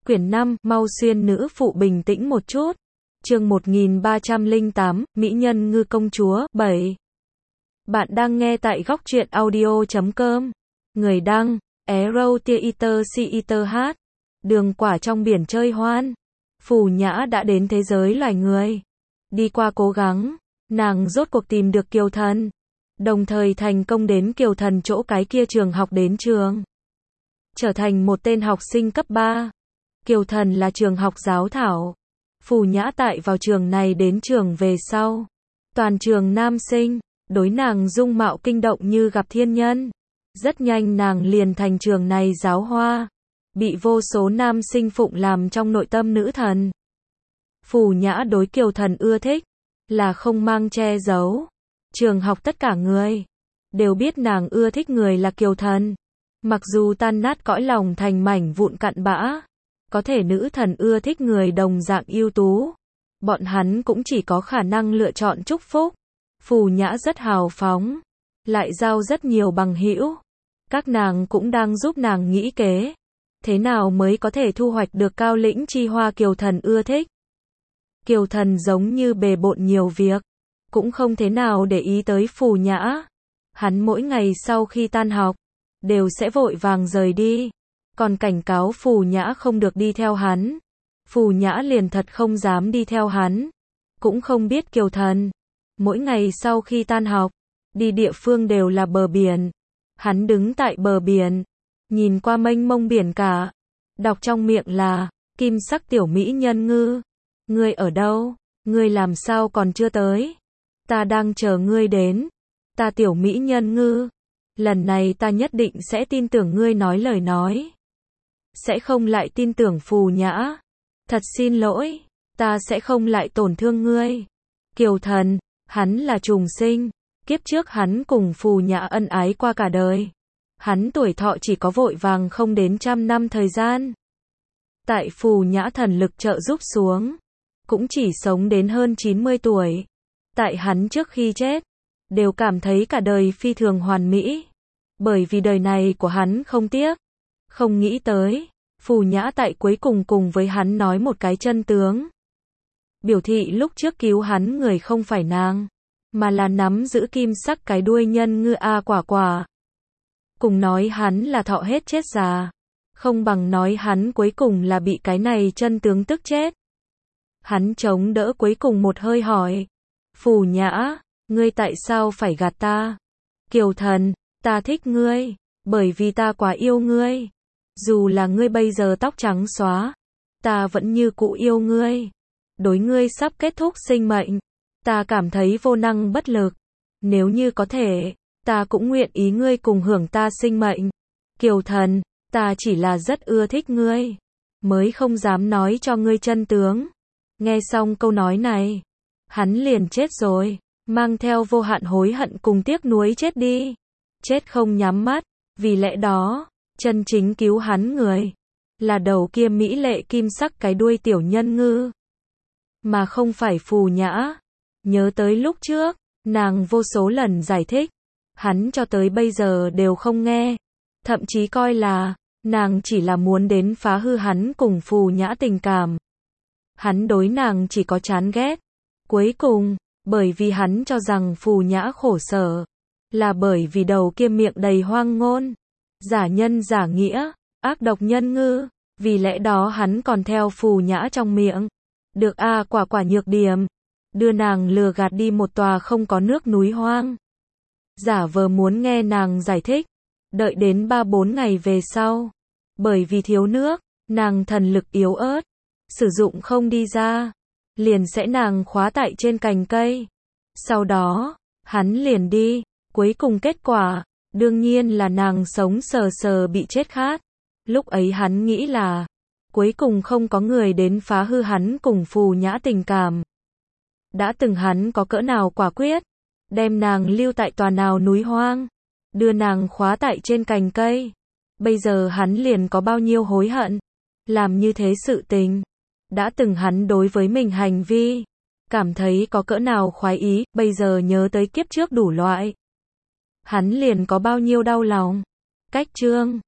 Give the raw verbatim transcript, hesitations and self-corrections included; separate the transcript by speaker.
Speaker 1: Quyển năm, mau xuyên nữ phụ bình tĩnh một chút. Chương một nghìn ba trăm lẻ tám, Mỹ nhân ngư công chúa, bảy. Bạn đang nghe tại góc truyện audio chấm com. Người đăng, Arrow Theater Theater hát. Đường quả trong biển chơi hoan. Phù Nhã đã đến thế giới loài người. Đi qua cố gắng, nàng rốt cuộc tìm được Kiều Thần. Đồng thời thành công đến Kiều Thần chỗ cái kia trường học đến trường. Trở thành một tên học sinh cấp ba. Kiều Thần là trường học giáo thảo. Phù Nhã tại vào trường này đến trường về sau. Toàn trường nam sinh, đối nàng dung mạo kinh động như gặp thiên nhân. Rất nhanh nàng liền thành trường này giáo hoa. Bị vô số nam sinh phụng làm trong nội tâm nữ thần. Phù Nhã đối Kiều Thần ưa thích, là không mang che giấu. Trường học tất cả người, đều biết nàng ưa thích người là Kiều Thần. Mặc dù tan nát cõi lòng thành mảnh vụn cặn bã. Có thể nữ thần ưa thích người đồng dạng ưu tú. Bọn hắn cũng chỉ có khả năng lựa chọn chúc phúc. Phù Nhã rất hào phóng, lại giao rất nhiều bằng hữu. Các nàng cũng đang giúp nàng nghĩ kế. Thế nào mới có thể thu hoạch được cao lĩnh chi hoa Kiều Thần ưa thích. Kiều Thần giống như bề bộn nhiều việc, cũng không thế nào để ý tới Phù Nhã. Hắn mỗi ngày sau khi tan học, đều sẽ vội vàng rời đi. Còn cảnh cáo Phù Nhã không được đi theo hắn. Phù Nhã liền thật không dám đi theo hắn. Cũng không biết Kiều Thần. Mỗi ngày sau khi tan học, đi địa phương đều là bờ biển. Hắn đứng tại bờ biển, nhìn qua mênh mông biển cả. Đọc trong miệng là, kim sắc tiểu mỹ nhân ngư. Ngươi ở đâu? Ngươi làm sao còn chưa tới? Ta đang chờ ngươi đến. Ta tiểu mỹ nhân ngư. Lần này ta nhất định sẽ tin tưởng ngươi nói lời nói. Sẽ không lại tin tưởng Phù Nhã. Thật xin lỗi, ta sẽ không lại tổn thương ngươi. Kiều Thần, hắn là trùng sinh. Kiếp trước hắn cùng Phù Nhã ân ái qua cả đời. Hắn tuổi thọ chỉ có vội vàng không đến trăm năm thời gian. Tại Phù Nhã thần lực trợ giúp xuống, cũng chỉ sống đến hơn chín mươi tuổi. Tại hắn trước khi chết, đều cảm thấy cả đời phi thường hoàn mỹ. Bởi vì đời này của hắn không tiếc. Không nghĩ tới, Phù Nhã tại cuối cùng cùng với hắn nói một cái chân tướng. Biểu thị lúc trước cứu hắn người không phải nàng, mà là nắm giữ kim sắc cái đuôi nhân ngư A Quả Quả. Cùng nói hắn là thọ hết chết già, không bằng nói hắn cuối cùng là bị cái này chân tướng tức chết. Hắn chống đỡ cuối cùng một hơi hỏi, Phù Nhã, ngươi tại sao phải gạt ta? Kiều Thần, ta thích ngươi, bởi vì ta quá yêu ngươi. Dù là ngươi bây giờ tóc trắng xóa, ta vẫn như cũ yêu ngươi. Đối ngươi sắp kết thúc sinh mệnh, ta cảm thấy vô năng bất lực. Nếu như có thể, ta cũng nguyện ý ngươi cùng hưởng ta sinh mệnh. Kiều Thần, ta chỉ là rất ưa thích ngươi, mới không dám nói cho ngươi chân tướng. Nghe xong câu nói này, hắn liền chết rồi, mang theo vô hạn hối hận cùng tiếc nuối chết đi. Chết không nhắm mắt, vì lẽ đó, chân chính cứu hắn người, là đầu kia mỹ lệ kim sắc cái đuôi tiểu nhân ngư. Mà không phải Phù Nhã. Nhớ tới lúc trước, nàng vô số lần giải thích, hắn cho tới bây giờ đều không nghe. Thậm chí coi là, nàng chỉ là muốn đến phá hư hắn cùng Phù Nhã tình cảm. Hắn đối nàng chỉ có chán ghét. Cuối cùng, bởi vì hắn cho rằng Phù Nhã khổ sở, là bởi vì đầu kia miệng đầy hoang ngôn, giả nhân giả nghĩa, ác độc nhân ngư. Vì lẽ đó hắn còn theo Phù Nhã trong miệng, được A Quả Quả nhược điểm, đưa nàng lừa gạt đi một tòa không có nước núi hoang. Giả vờ muốn nghe nàng giải thích, đợi đến ba bốn ngày về sau, bởi vì thiếu nước, nàng thần lực yếu ớt, sử dụng không đi ra, liền sẽ nàng khóa tại trên cành cây. Sau đó, hắn liền đi, cuối cùng kết quả, đương nhiên là nàng sống sờ sờ bị chết khát. Lúc ấy hắn nghĩ là, cuối cùng không có người đến phá hư hắn cùng Phù Nhã tình cảm. Đã từng hắn có cỡ nào quả quyết, đem nàng lưu tại tòa nào núi hoang, đưa nàng khóa tại trên cành cây. Bây giờ hắn liền có bao nhiêu hối hận, làm như thế sự tình. Đã từng hắn đối với mình hành vi, cảm thấy có cỡ nào khoái ý, bây giờ nhớ tới kiếp trước đủ loại. Hắn liền có bao nhiêu đau lòng. Cách chương